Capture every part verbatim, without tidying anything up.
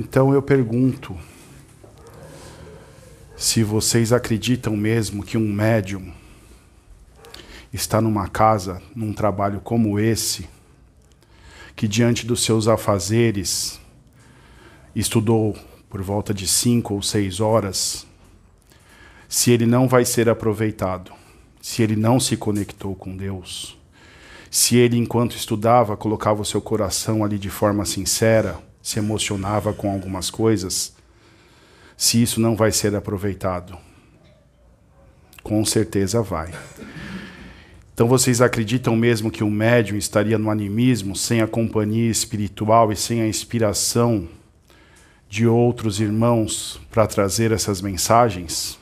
Então eu pergunto, se vocês acreditam mesmo que um médium está numa casa, num trabalho como esse, que diante dos seus afazeres estudou por volta de cinco ou seis horas, se ele não vai ser aproveitado, se ele não se conectou com Deus, se ele, enquanto estudava, colocava o seu coração ali de forma sincera, se emocionava com algumas coisas, se isso não vai ser aproveitado, com certeza vai. Então vocês acreditam mesmo que um médium estaria no animismo, sem a companhia espiritual e sem a inspiração de outros irmãos para trazer essas mensagens?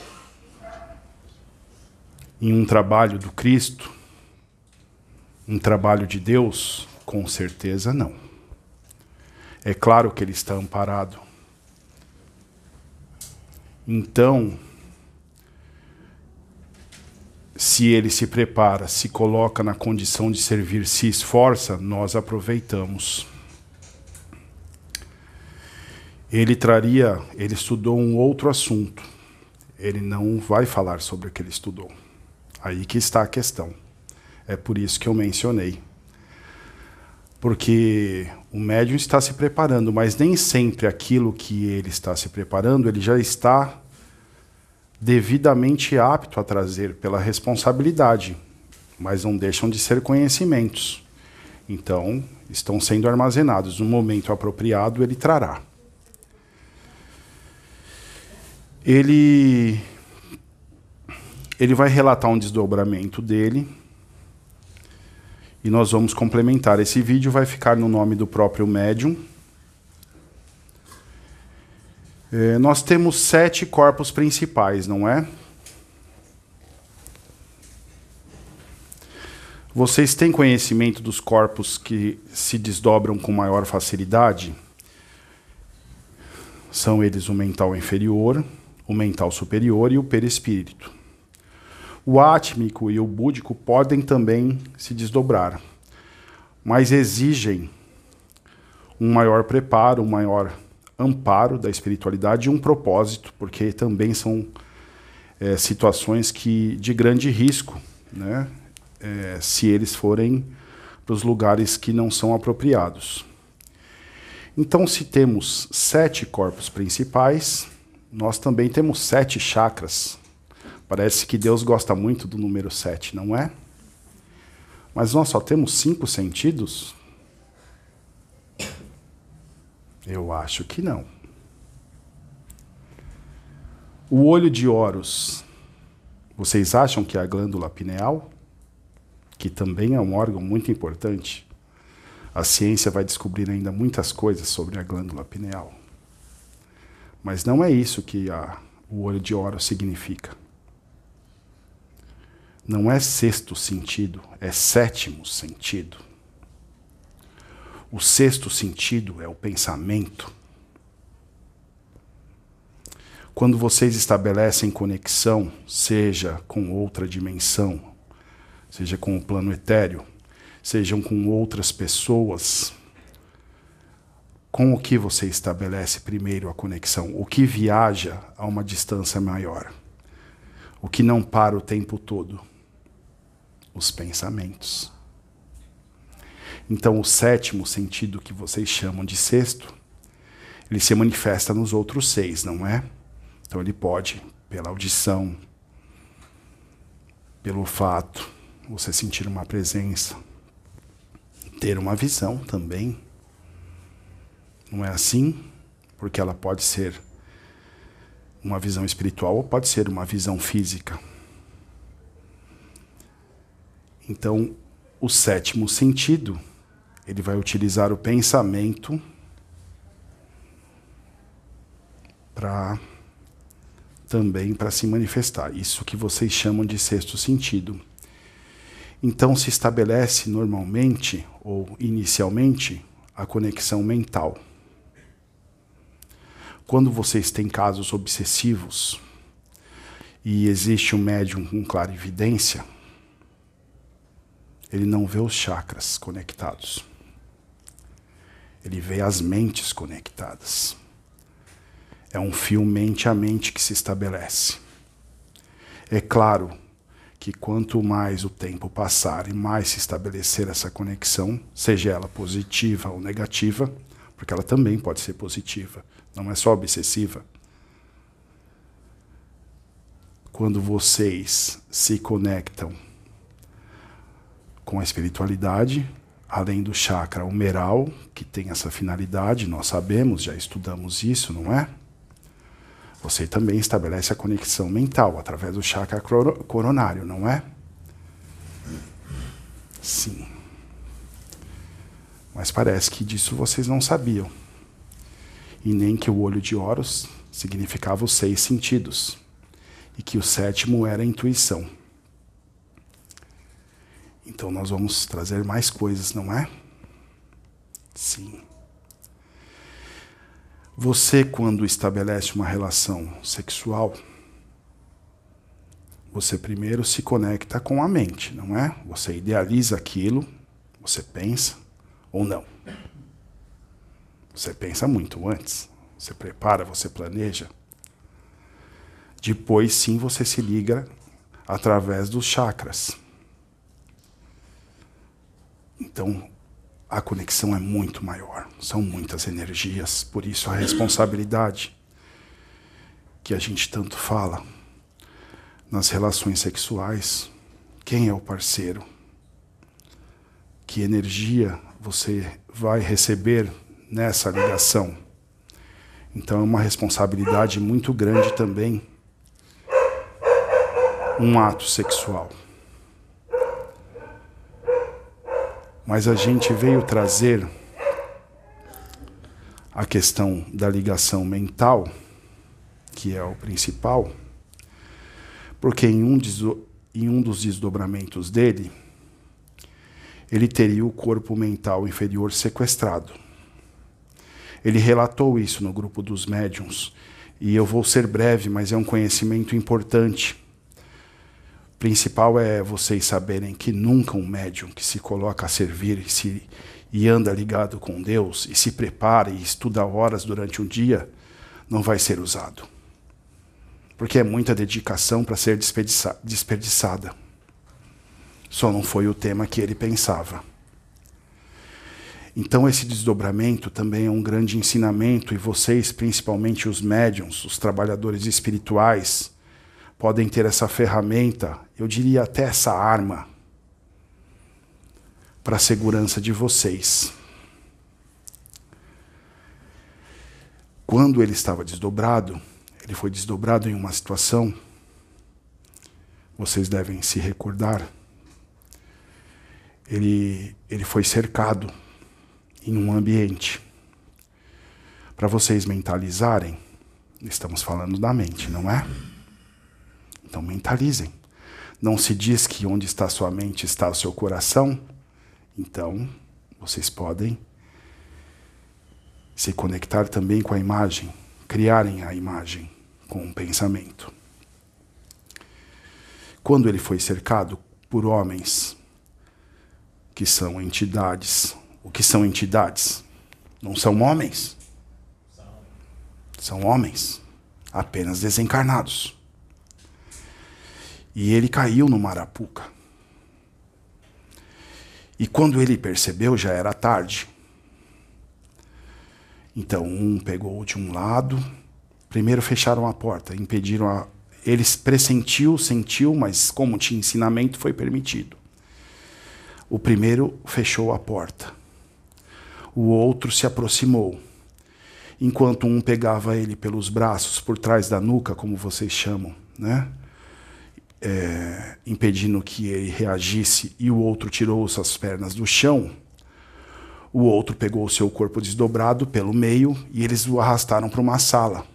Em um trabalho do Cristo? Um trabalho de Deus? Com certeza não. É claro que ele está amparado. Então, se ele se prepara, se coloca na condição de servir, se esforça, nós aproveitamos. Ele traria, ele estudou um outro assunto. Ele não vai falar sobre o que ele estudou. Aí que está a questão. É por isso que eu mencionei. Porque o médium está se preparando, mas nem sempre aquilo que ele está se preparando, ele já está devidamente apto a trazer pela responsabilidade, mas não deixam de ser conhecimentos. Então, estão sendo armazenados. No momento apropriado, ele trará. Ele, ele vai relatar um desdobramento dele, e nós vamos complementar. Esse vídeo vai ficar no nome do próprio médium. É, nós temos sete corpos principais, não é? Vocês têm conhecimento dos corpos que se desdobram com maior facilidade? São eles o mental inferior, o mental superior e o perispírito. O átmico e o búdico podem também se desdobrar, mas exigem um maior preparo, um maior amparo da espiritualidade e um propósito, porque também são é, situações que, de grande risco, né? É, se eles forem para os lugares que não são apropriados. Então, se temos sete corpos principais, nós também temos sete chakras. Parece que Deus gosta muito do número sete, não é? Mas nós só temos cinco sentidos? Eu acho que não. O olho de Horus, vocês acham que é a glândula pineal? Que também é um órgão muito importante. A ciência vai descobrir ainda muitas coisas sobre a glândula pineal. Mas não é isso que a, o olho de Horus significa. Não é sexto sentido, é sétimo sentido. O sexto sentido é o pensamento. Quando vocês estabelecem conexão, seja com outra dimensão, seja com o plano etéreo, sejam com outras pessoas, com o que você estabelece primeiro a conexão? O que viaja a uma distância maior? O que não para o tempo todo? Os pensamentos. Então, o sétimo sentido, que vocês chamam de sexto, ele se manifesta nos outros seis, não é? Então, ele pode, pela audição, pelo olfato, você sentir uma presença, ter uma visão também. Não é assim? Porque ela pode ser uma visão espiritual ou pode ser uma visão física. Então, o sétimo sentido, ele vai utilizar o pensamento para também para se manifestar. Isso que vocês chamam de sexto sentido. Então, se estabelece normalmente, ou inicialmente, a conexão mental. Quando vocês têm casos obsessivos e existe um médium com clarividência, ele não vê os chakras conectados. Ele vê as mentes conectadas. É um fio mente a mente que se estabelece. É claro que quanto mais o tempo passar e mais se estabelecer essa conexão, seja ela positiva ou negativa, porque ela também pode ser positiva, não é só obsessiva. Quando vocês se conectam com a espiritualidade, além do chakra humeral, que tem essa finalidade, nós sabemos, já estudamos isso, não é? Você também estabelece a conexão mental através do chakra coronário, não é? Sim. Mas parece que disso vocês não sabiam. E nem que o olho de Horus significava os seis sentidos. E que o sétimo era a intuição. Então nós vamos trazer mais coisas, não é? Sim. Você, quando estabelece uma relação sexual, você primeiro se conecta com a mente, não é? Você idealiza aquilo, você pensa ou não. Você pensa muito antes, você prepara, você planeja. Depois, sim, você se liga através dos chakras. Então, a conexão é muito maior. São muitas energias, por isso a responsabilidade que a gente tanto fala nas relações sexuais. Quem é o parceiro? Que energia você vai receber nessa ligação? Então é uma responsabilidade muito grande também um ato sexual. Mas a gente veio trazer a questão da ligação mental, que é o principal, porque em um, em um dos desdobramentos dele, ele teria o corpo mental inferior sequestrado. Ele relatou isso no grupo dos médiuns, e eu vou ser breve, mas é um conhecimento importante. O principal é vocês saberem que nunca um médium que se coloca a servir e, se, e anda ligado com Deus, e se prepara e estuda horas durante um dia, não vai ser usado. Porque é muita dedicação para ser desperdiça, desperdiçada. Só não foi o tema que ele pensava. Então esse desdobramento também é um grande ensinamento, e vocês, principalmente os médiuns, os trabalhadores espirituais, podem ter essa ferramenta, eu diria até essa arma, para a segurança de vocês. Quando ele estava desdobrado, ele foi desdobrado em uma situação, vocês devem se recordar, ele, ele foi cercado em um ambiente. Para vocês mentalizarem, estamos falando da mente, não é? Então mentalizem. Não se diz que onde está sua mente está o seu coração? Então, vocês podem se conectar também com a imagem, criarem a imagem com um pensamento. Quando ele foi cercado por homens que são entidades, o que são entidades? Não são homens? São homens, apenas desencarnados. E ele caiu no Arapuca. E quando ele percebeu, já era tarde. Então, um pegou de um lado, primeiro fecharam a porta, impediram a... Ele pressentiu, sentiu, mas como tinha ensinamento, foi permitido. O primeiro fechou a porta. O outro se aproximou. Enquanto um pegava ele pelos braços, por trás da nuca, como vocês chamam, né? É, impedindo que ele reagisse, e o outro tirou suas pernas do chão, o outro pegou o seu corpo desdobrado pelo meio e eles o arrastaram para uma sala.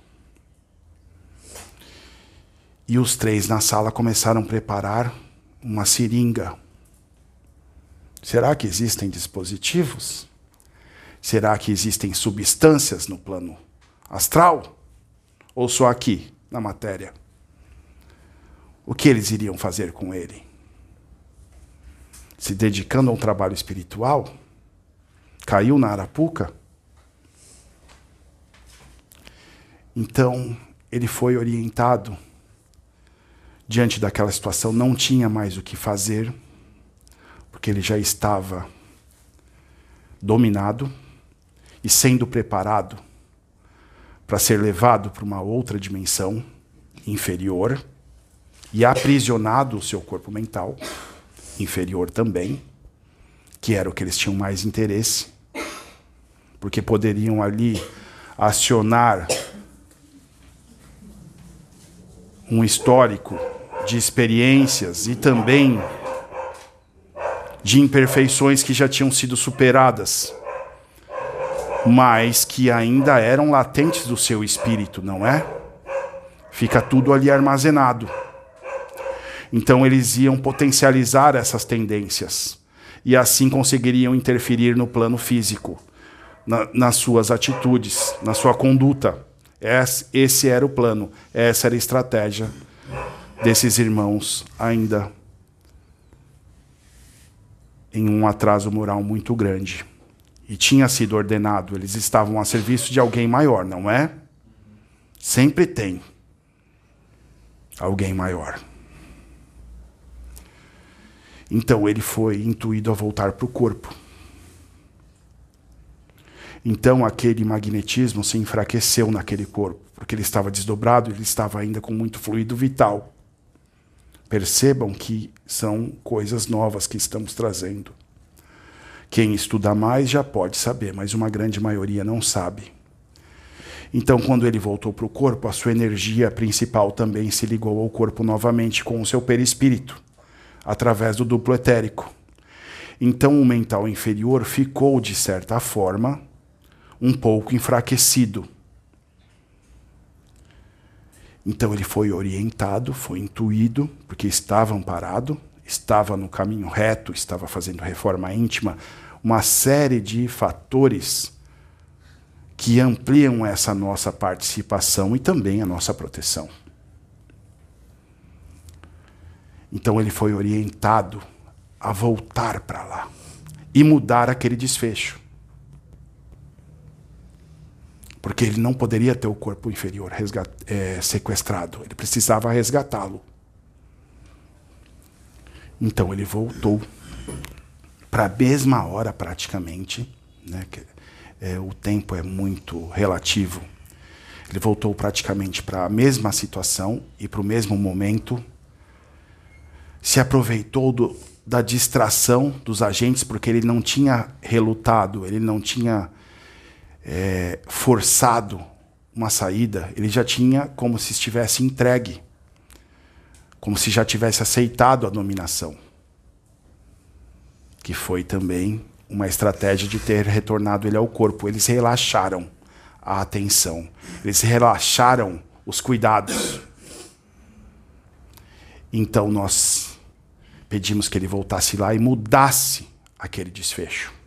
E os três na sala começaram a preparar uma seringa. Será que existem dispositivos? Será que existem substâncias no plano astral? Ou só aqui, na matéria? O que eles iriam fazer com ele? Se dedicando a um trabalho espiritual? Caiu na Arapuca? Então, ele foi orientado. Diante daquela situação, não tinha mais o que fazer, porque ele já estava dominado e sendo preparado para ser levado para uma outra dimensão inferior e aprisionado o seu corpo mental, inferior também, que era o que eles tinham mais interesse, porque poderiam ali acionar um histórico de experiências e também de imperfeições que já tinham sido superadas, mas que ainda eram latentes do seu espírito, não é? Fica tudo ali armazenado. Então eles iam potencializar essas tendências e assim conseguiriam interferir no plano físico, na, nas suas atitudes, na sua conduta. Esse era o plano, essa era a estratégia desses irmãos ainda em um atraso moral muito grande. E tinha sido ordenado, eles estavam a serviço de alguém maior, não é? Sempre tem alguém maior. Então ele foi intuído a voltar para o corpo. Então aquele magnetismo se enfraqueceu naquele corpo, porque ele estava desdobrado, ele estava ainda com muito fluido vital. Percebam que são coisas novas que estamos trazendo. Quem estuda mais já pode saber, mas uma grande maioria não sabe. Então, quando ele voltou para o corpo, a sua energia principal também se ligou ao corpo novamente com o seu perispírito, através do duplo etérico. Então, o mental inferior ficou, de certa forma, um pouco enfraquecido. Então ele foi orientado, foi intuído, porque estava amparado, estava no caminho reto, estava fazendo reforma íntima, uma série de fatores que ampliam essa nossa participação e também a nossa proteção. Então ele foi orientado a voltar para lá e mudar aquele desfecho. Porque ele não poderia ter o corpo inferior resgat- é, sequestrado. Ele precisava resgatá-lo. Então ele voltou para a mesma hora praticamente. Né, que, é, o tempo é muito relativo. Ele voltou praticamente para a mesma situação e para o mesmo momento. Se aproveitou do, da distração dos agentes, porque ele não tinha relutado, ele não tinha... É, forçado uma saída, ele já tinha como se estivesse entregue, como se já tivesse aceitado a dominação, que foi também uma estratégia de ter retornado ele ao corpo. Eles relaxaram a atenção, eles relaxaram os cuidados. Então nós pedimos que ele voltasse lá e mudasse aquele desfecho.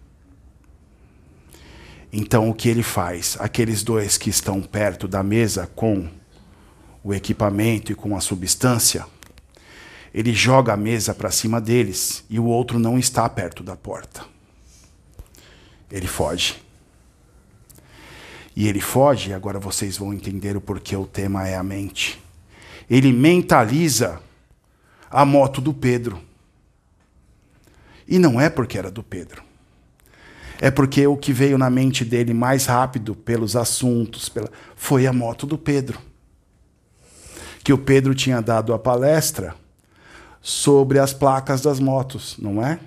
Então, o que ele faz? Aqueles dois que estão perto da mesa com o equipamento e com a substância, ele joga a mesa para cima deles e o outro não está perto da porta. Ele foge. E ele foge, agora vocês vão entender o porquê o tema é a mente. Ele mentaliza a moto do Pedro. E não é porque era do Pedro. É porque o que veio na mente dele mais rápido pelos assuntos pela... foi a moto do Pedro. Que o Pedro tinha dado a palestra sobre as placas das motos, não é?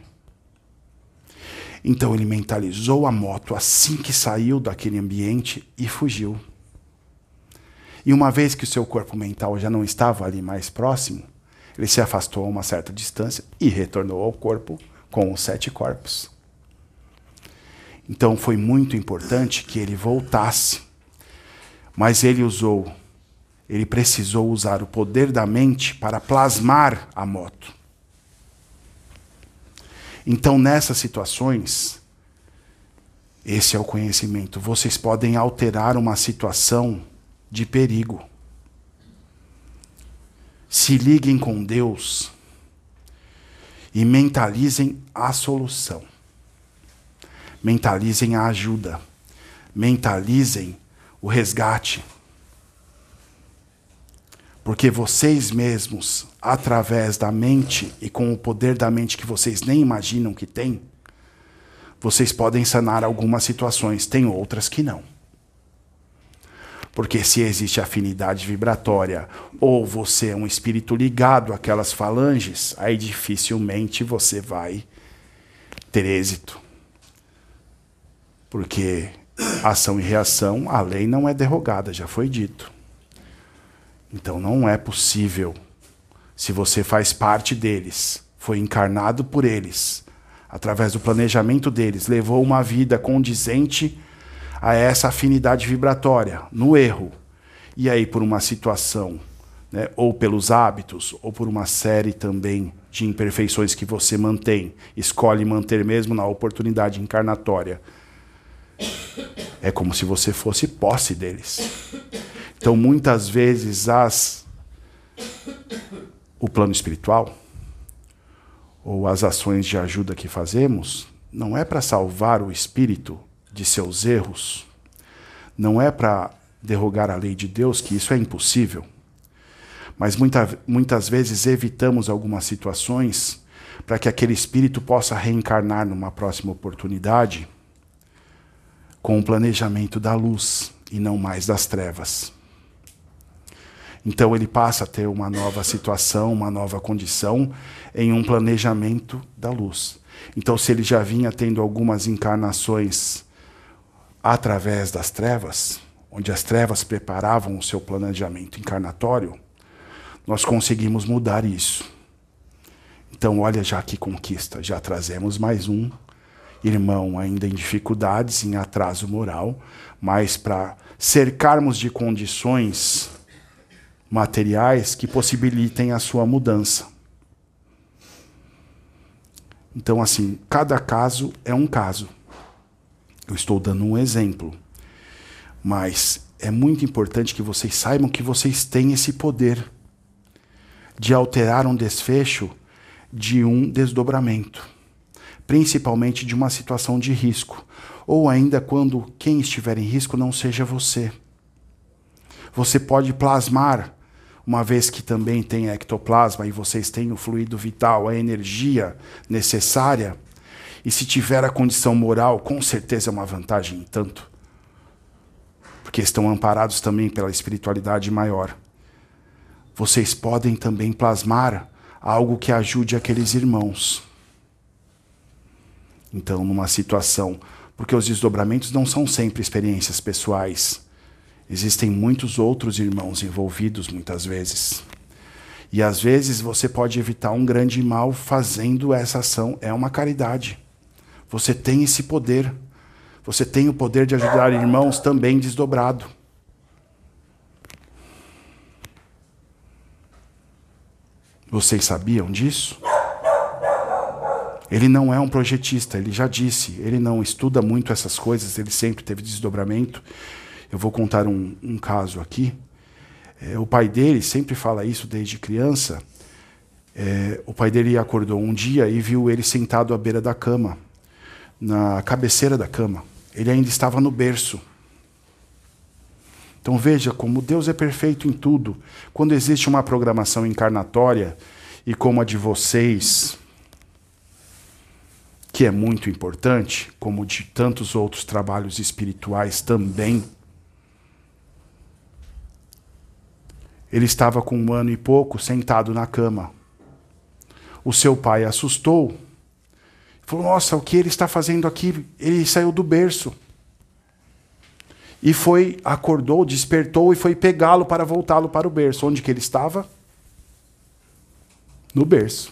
Então ele mentalizou a moto assim que saiu daquele ambiente e fugiu. E uma vez que o seu corpo mental já não estava ali mais próximo, ele se afastou a uma certa distância e retornou ao corpo com os sete corpos. Então foi muito importante que ele voltasse. Mas ele usou, ele precisou usar o poder da mente para plasmar a moto. Então nessas situações, esse é o conhecimento. Vocês podem alterar uma situação de perigo. Se liguem com Deus e mentalizem a solução. Mentalizem a ajuda. Mentalizem o resgate. Porque vocês mesmos, através da mente e com o poder da mente que vocês nem imaginam que tem, vocês podem sanar algumas situações, tem outras que não. Porque se existe afinidade vibratória, ou você é um espírito ligado àquelas falanges, aí dificilmente você vai ter êxito. Porque ação e reação, a lei não é derrogada, já foi dito. Então não é possível, se você faz parte deles, foi encarnado por eles, através do planejamento deles, levou uma vida condizente a essa afinidade vibratória, no erro, e aí por uma situação, né, ou pelos hábitos, ou por uma série também de imperfeições que você mantém, escolhe manter mesmo na oportunidade encarnatória, é como se você fosse posse deles. Então, muitas vezes, as, o plano espiritual, ou as ações de ajuda que fazemos, não é para salvar o espírito de seus erros, não é para derrogar a lei de Deus, que isso é impossível. Mas muita, muitas vezes evitamos algumas situações para que aquele espírito possa reencarnar numa próxima oportunidade com o planejamento da luz e não mais das trevas. Então ele passa a ter uma nova situação, uma nova condição em um planejamento da luz. Então se ele já vinha tendo algumas encarnações através das trevas, onde as trevas preparavam o seu planejamento encarnatório, nós conseguimos mudar isso. Então olha já que conquista, já trazemos mais um irmão ainda em dificuldades, em atraso moral, mas para cercarmos de condições materiais que possibilitem a sua mudança. Então, assim, cada caso é um caso. Eu estou dando um exemplo. Mas é muito importante que vocês saibam que vocês têm esse poder de alterar um desfecho de um desdobramento. Principalmente de uma situação de risco. Ou ainda quando quem estiver em risco não seja você. Você pode plasmar, uma vez que também tem ectoplasma e vocês têm o fluido vital, a energia necessária, e se tiver a condição moral, com certeza é uma vantagem em tanto, porque estão amparados também pela espiritualidade maior. Vocês podem também plasmar algo que ajude aqueles irmãos. Então, numa situação, porque os desdobramentos não são sempre experiências pessoais. Existem muitos outros irmãos envolvidos, muitas vezes. E às vezes você pode evitar um grande mal fazendo essa ação. É uma caridade. Você tem esse poder. Você tem o poder de ajudar irmãos também desdobrado. Vocês sabiam disso? Ele não é um projetista, ele já disse. Ele não estuda muito essas coisas, ele sempre teve desdobramento. Eu vou contar um, um caso aqui. É, o pai dele sempre fala isso desde criança. É, o pai dele acordou um dia e viu ele sentado à beira da cama, na cabeceira da cama. Ele ainda estava no berço. Então veja como Deus é perfeito em tudo. Quando existe uma programação encarnatória, e como a de vocês, que é muito importante, como de tantos outros trabalhos espirituais também, ele estava com um ano e pouco sentado na cama. O seu pai assustou. Falou, nossa, o que ele está fazendo aqui? Ele saiu do berço. E foi, acordou, despertou e foi pegá-lo para voltá-lo para o berço. Onde que ele estava? No berço.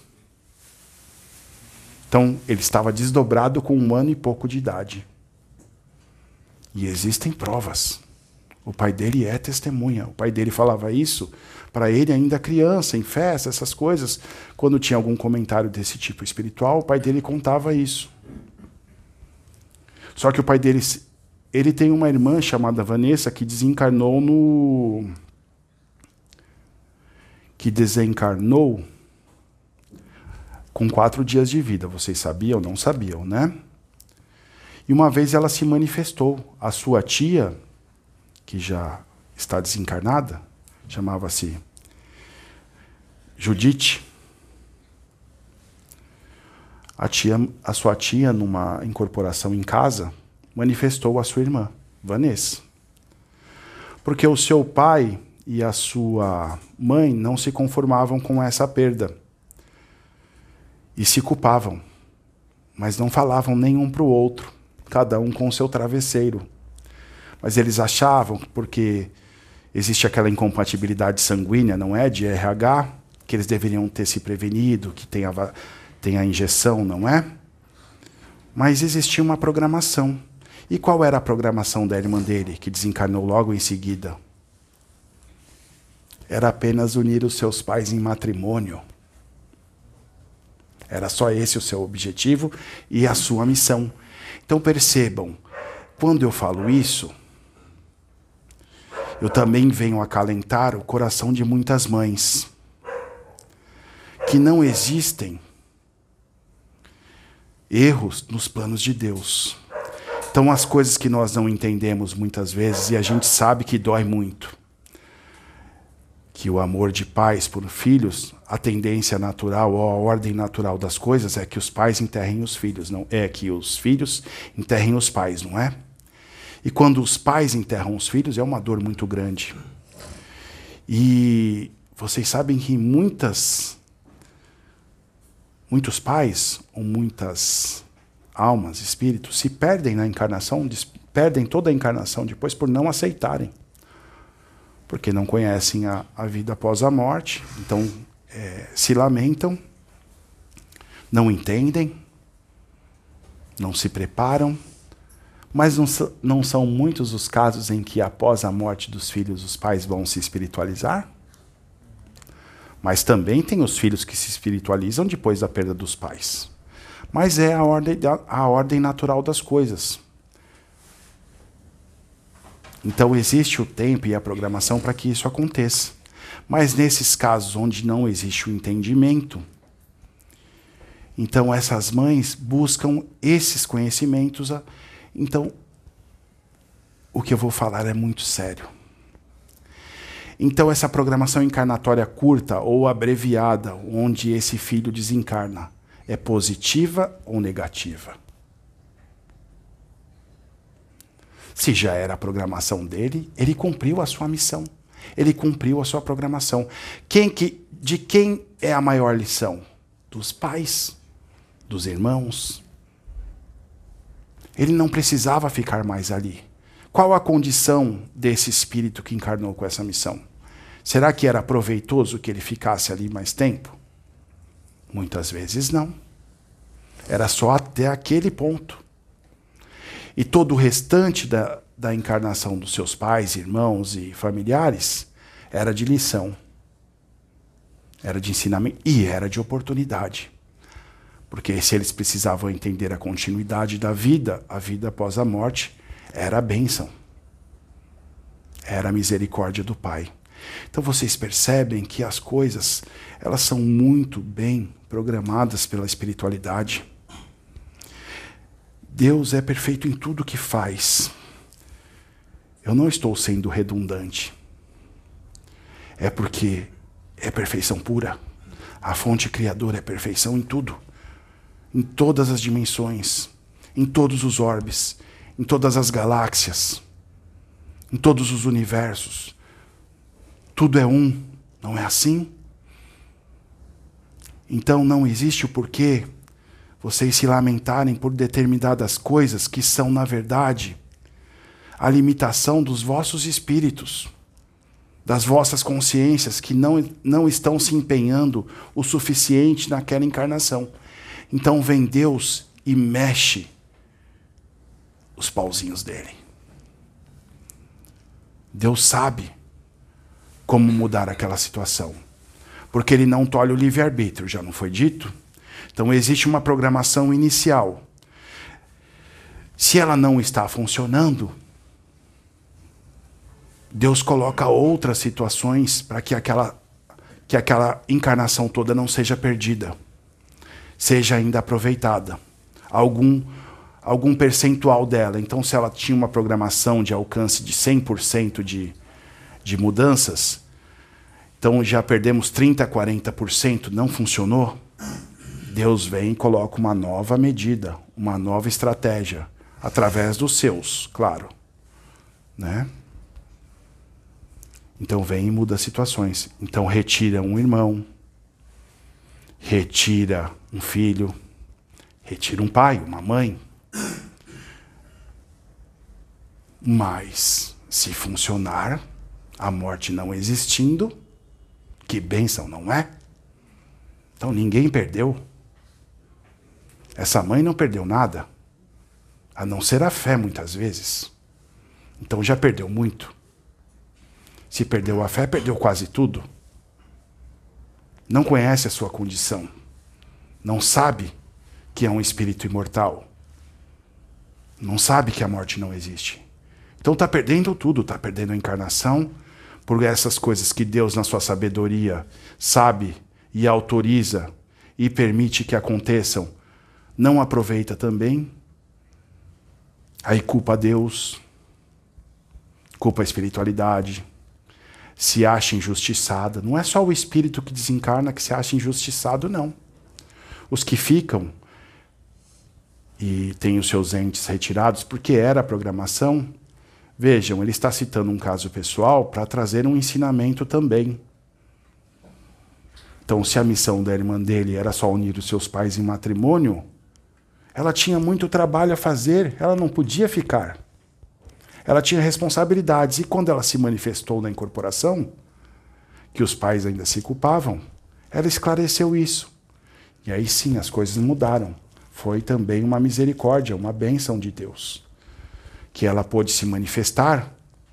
Então, ele estava desdobrado com um ano e pouco de idade. E existem provas. O pai dele é testemunha. O pai dele falava isso para ele ainda criança, em festa, essas coisas. Quando tinha algum comentário desse tipo espiritual, o pai dele contava isso. Só que o pai dele, ele tem uma irmã chamada Vanessa que desencarnou no... que desencarnou com quatro dias de vida. Vocês sabiam? Não sabiam, né? E uma vez ela se manifestou. A sua tia, que já está desencarnada, chamava-se Judite, a, tia, a sua tia, numa incorporação em casa, manifestou a sua irmã, Vanessa. Porque o seu pai e a sua mãe não se conformavam com essa perda. E se culpavam, mas não falavam nenhum para o outro, cada um com o seu travesseiro. Mas eles achavam, porque existe aquela incompatibilidade sanguínea, não é? De R H, que eles deveriam ter se prevenido, que tem a, tem a injeção, não é? Mas existia uma programação. E qual era a programação da irmã dele, que desencarnou logo em seguida? Era apenas unir os seus pais em matrimônio. Era só esse o seu objetivo e a sua missão. Então percebam, quando eu falo isso, eu também venho acalentar o coração de muitas mães, que não existem erros nos planos de Deus. Então as coisas que nós não entendemos muitas vezes, e a gente sabe que dói muito, que o amor de pais por filhos, a tendência natural ou a ordem natural das coisas é que os pais enterrem os filhos, não é que os filhos enterrem os pais, não é? E quando os pais enterram os filhos, é uma dor muito grande. E vocês sabem que muitas, muitos pais, ou muitas almas, espíritos, se perdem na encarnação, perdem toda a encarnação depois por não aceitarem. Porque não conhecem a, a vida após a morte, então é, se lamentam, não entendem, não se preparam, mas não, não são muitos os casos em que após a morte dos filhos os pais vão se espiritualizar? Mas também tem os filhos que se espiritualizam depois da perda dos pais. Mas é a ordem, a ordem natural das coisas. Então existe o tempo e a programação para que isso aconteça. Mas nesses casos onde não existe o entendimento, então essas mães buscam esses conhecimentos. Então, o que eu vou falar é muito sério. Então essa programação encarnatória curta ou abreviada, onde esse filho desencarna, é positiva ou negativa? Se já era a programação dele, ele cumpriu a sua missão. Ele cumpriu a sua programação. Quem que, de quem é a maior lição? Dos pais? Dos irmãos? Ele não precisava ficar mais ali. Qual a condição desse espírito que encarnou com essa missão? Será que era proveitoso que ele ficasse ali mais tempo? Muitas vezes não. Era só até aquele ponto. E todo o restante da, da encarnação dos seus pais, irmãos e familiares era de lição. Era de ensinamento e era de oportunidade. Porque se eles precisavam entender a continuidade da vida, a vida após a morte, era a bênção. Era a misericórdia do Pai. Então vocês percebem que as coisas, elas são muito bem programadas pela espiritualidade. Deus é perfeito em tudo que faz. Eu não estou sendo redundante. É porque é perfeição pura. A fonte criadora é perfeição em tudo. Em todas as dimensões. Em todos os orbes. Em todas as galáxias. Em todos os universos. Tudo é um. Não é assim? Então não existe o porquê vocês se lamentarem por determinadas coisas que são, na verdade, a limitação dos vossos espíritos, das vossas consciências que não, não estão se empenhando o suficiente naquela encarnação. Então vem Deus e mexe os pauzinhos dele. Deus sabe como mudar aquela situação, porque ele não tolhe o livre-arbítrio, já não foi dito? Então existe uma programação inicial. Se ela não está funcionando, Deus coloca outras situações para que aquela, que aquela encarnação toda não seja perdida, seja ainda aproveitada. Algum, algum percentual dela. Então se ela tinha uma programação de alcance de cem por cento de, de mudanças, Então já perdemos trinta, quarenta por cento, não funcionou. Deus vem e coloca uma nova medida, uma nova estratégia, através dos seus, claro. Né? Então vem e muda as situações. Então retira um irmão, retira um filho, retira um pai, uma mãe. Mas, se funcionar, a morte não existindo, que bênção, não é? Então ninguém perdeu. Essa mãe não perdeu nada, a não ser a fé muitas vezes. Então já perdeu muito. Se perdeu a fé, perdeu quase tudo. Não conhece a sua condição. Não sabe que é um espírito imortal. Não sabe que a morte não existe. Então está perdendo tudo, está perdendo a encarnação, por essas coisas que Deus, na sua sabedoria, sabe e autoriza e permite que aconteçam, não aproveita também. Aí culpa a Deus, culpa a espiritualidade, se acha injustiçada. Não é só o espírito que desencarna que se acha injustiçado, não. Os que ficam e têm os seus entes retirados, porque era a programação. Vejam, ele está citando um caso pessoal para trazer um ensinamento também. Então, se a missão da irmã dele era só unir os seus pais em matrimônio, ela tinha muito trabalho a fazer, ela não podia ficar. Ela tinha responsabilidades, e quando ela se manifestou na incorporação, que os pais ainda se culpavam, ela esclareceu isso. E aí sim, as coisas mudaram. Foi também uma misericórdia, uma bênção de Deus, que ela pôde se manifestar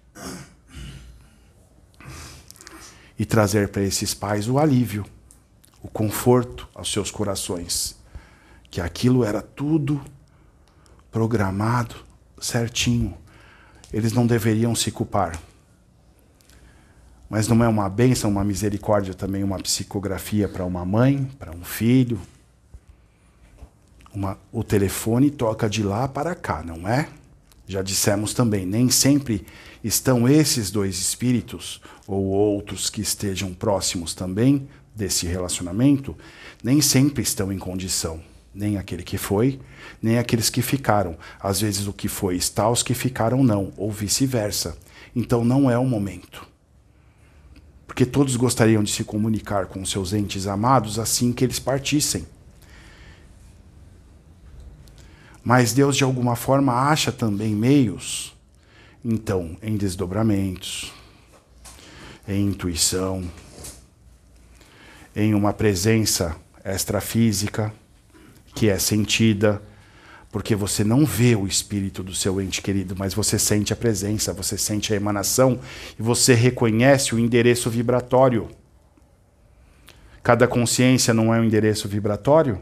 e trazer para esses pais o alívio, o conforto aos seus corações, que aquilo era tudo programado certinho. Eles não deveriam se culpar. Mas não é uma bênção, uma misericórdia também, uma psicografia para uma mãe, para um filho? Uma, o telefone toca de lá para cá, não é? Já dissemos também, nem sempre estão esses dois espíritos, ou outros que estejam próximos também desse relacionamento, nem sempre estão em condição. Nem aquele que foi, nem aqueles que ficaram. Às vezes o que foi está, os que ficaram não, ou vice-versa. Então não é o momento. Porque todos gostariam de se comunicar com seus entes amados assim que eles partissem. Mas Deus, de alguma forma, acha também meios, então, em desdobramentos, em intuição, em uma presença extrafísica, que é sentida, porque você não vê o espírito do seu ente querido, mas você sente a presença, você sente a emanação e você reconhece o endereço vibratório. Cada consciência não é um endereço vibratório?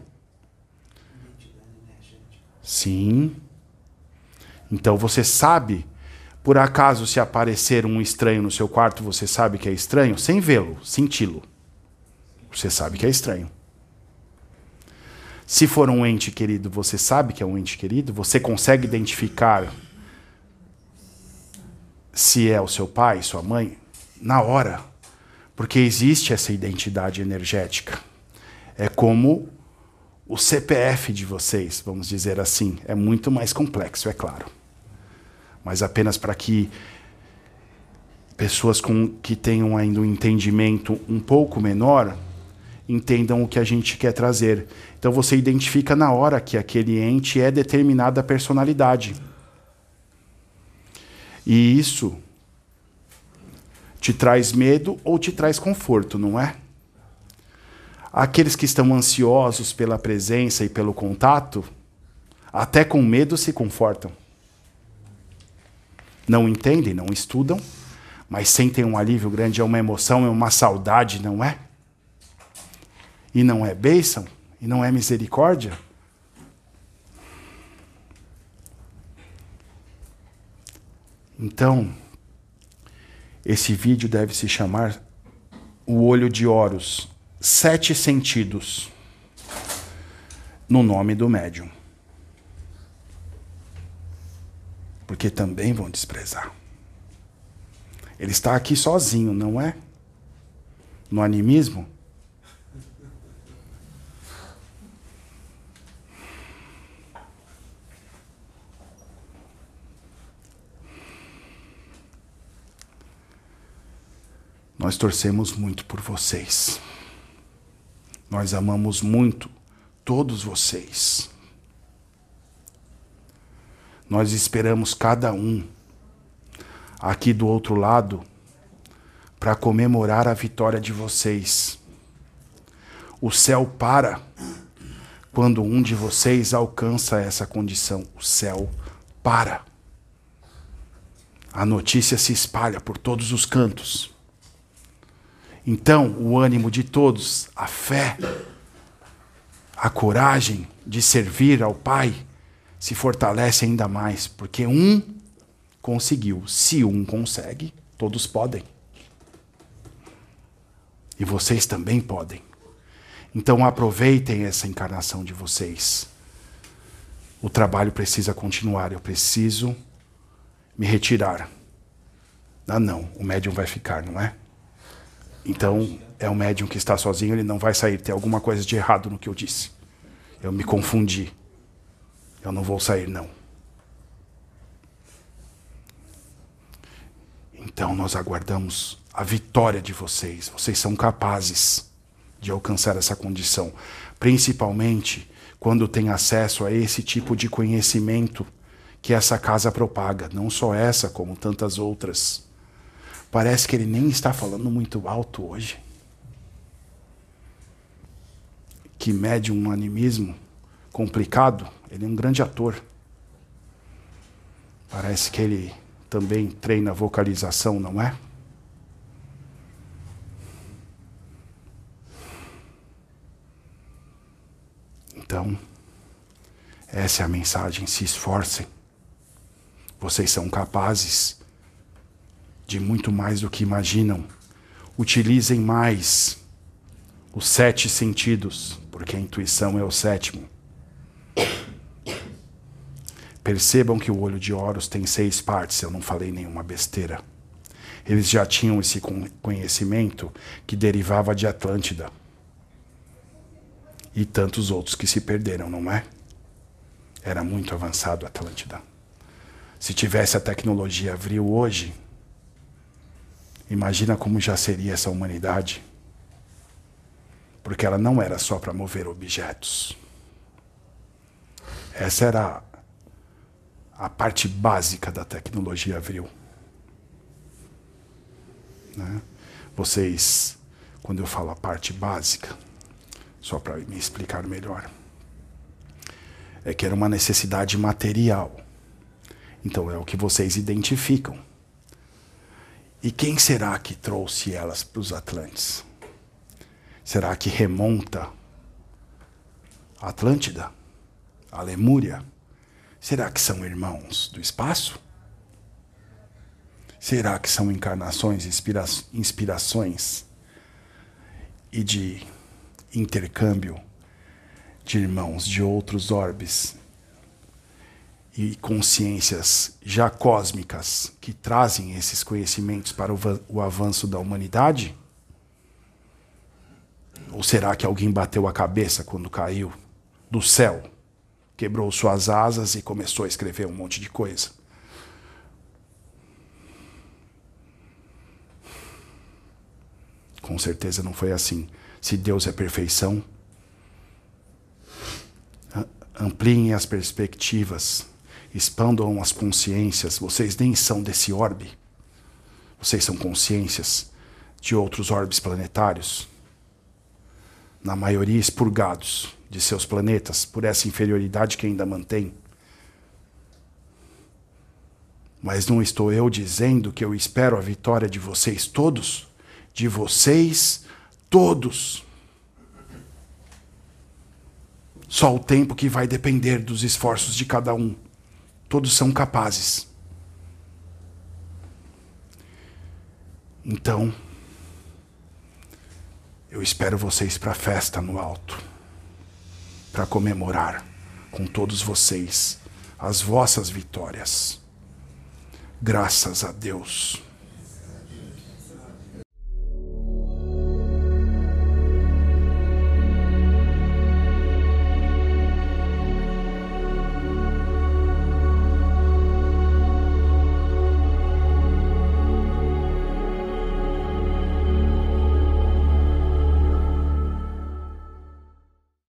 Sim. Então você sabe, por acaso, se aparecer um estranho no seu quarto, você sabe que é estranho, sem vê-lo, senti-lo. Você sabe que é estranho. Se for um ente querido, você sabe que é um ente querido? Você consegue identificar se é o seu pai, sua mãe? Na hora. Porque existe essa identidade energética. É como o C P F de vocês, vamos dizer assim. É muito mais complexo, é claro. Mas apenas para que pessoas com, que tenham ainda um entendimento um pouco menor entendam o que a gente quer trazer. Então você identifica na hora que aquele ente é determinada personalidade. E isso te traz medo ou te traz conforto, não é? Aqueles que estão ansiosos pela presença e pelo contato, até com medo se confortam. Não entendem, não estudam, mas sentem um alívio grande, é uma emoção, é uma saudade, não é? E não é bênção? E não é misericórdia? Então, esse vídeo deve se chamar O Olho de Horus, Sete Sentidos, no nome do médium. Porque também vão desprezar. Ele está aqui sozinho, não é? no animismo? Nós torcemos muito por vocês. Nós amamos muito todos vocês. Nós esperamos cada um aqui do outro lado para comemorar a vitória de vocês. O céu para quando um de vocês alcança essa condição. O céu para. A notícia se espalha por todos os cantos. Então, o ânimo de todos, a fé, a coragem de servir ao Pai se fortalece ainda mais, porque um conseguiu. Se um consegue, todos podem. E vocês também podem. Então, aproveitem essa encarnação de vocês. O trabalho precisa continuar. Eu preciso me retirar. Ah, não. O médium vai ficar, não é? Então, é o médium que está sozinho, ele não vai sair. Tem alguma coisa de errado no que eu disse. Eu me confundi. Eu não vou sair, não. Então, nós aguardamos a vitória de vocês. Vocês são capazes de alcançar essa condição. Principalmente quando tem acesso a esse tipo de conhecimento que essa casa propaga. Não só essa, como tantas outras. Parece que ele nem está falando muito alto hoje. Que médium um animismo complicado. Ele é um grande ator. Parece que ele também treina vocalização, não é? Então, essa é a mensagem. Se esforcem. Vocês são capazes de muito mais do que imaginam. Utilizem mais os sete sentidos, porque a intuição é o sétimo. Percebam que o olho de Horus tem seis partes, eu não falei nenhuma besteira. Eles já tinham esse conhecimento que derivava de Atlântida. E tantos outros que se perderam, não é? Era muito avançado a Atlântida. Se tivesse a tecnologia Vril hoje, imagina como já seria essa humanidade. Porque ela não era só para mover objetos. Essa era a parte básica da tecnologia Vril. Né? Vocês, quando eu falo a parte básica, só para me explicar melhor, é que era uma necessidade material. Então é o que vocês identificam. E quem será que trouxe elas para os Atlantes? Será que remonta a Atlântida? A Lemúria? Será que são irmãos do espaço? Será que são encarnações, inspira inspirações e de intercâmbio de irmãos de outros orbes e consciências já cósmicas que trazem esses conhecimentos para o, o avanço da humanidade? Ou será que alguém bateu a cabeça quando caiu do céu, quebrou suas asas e começou a escrever um monte de coisa? Com certeza não foi assim. Se Deus é perfeição, ampliem as perspectivas, expandam as consciências. Vocês nem são desse orbe. Vocês são consciências de outros orbes planetários, na maioria expurgados de seus planetas por essa inferioridade que ainda mantém. Mas não estou eu dizendo que eu espero a vitória de vocês todos? De vocês todos. Só o tempo que vai depender dos esforços de cada um. Todos são capazes. Então, eu espero vocês para a festa no alto, para comemorar com todos vocês as vossas vitórias. Graças a Deus.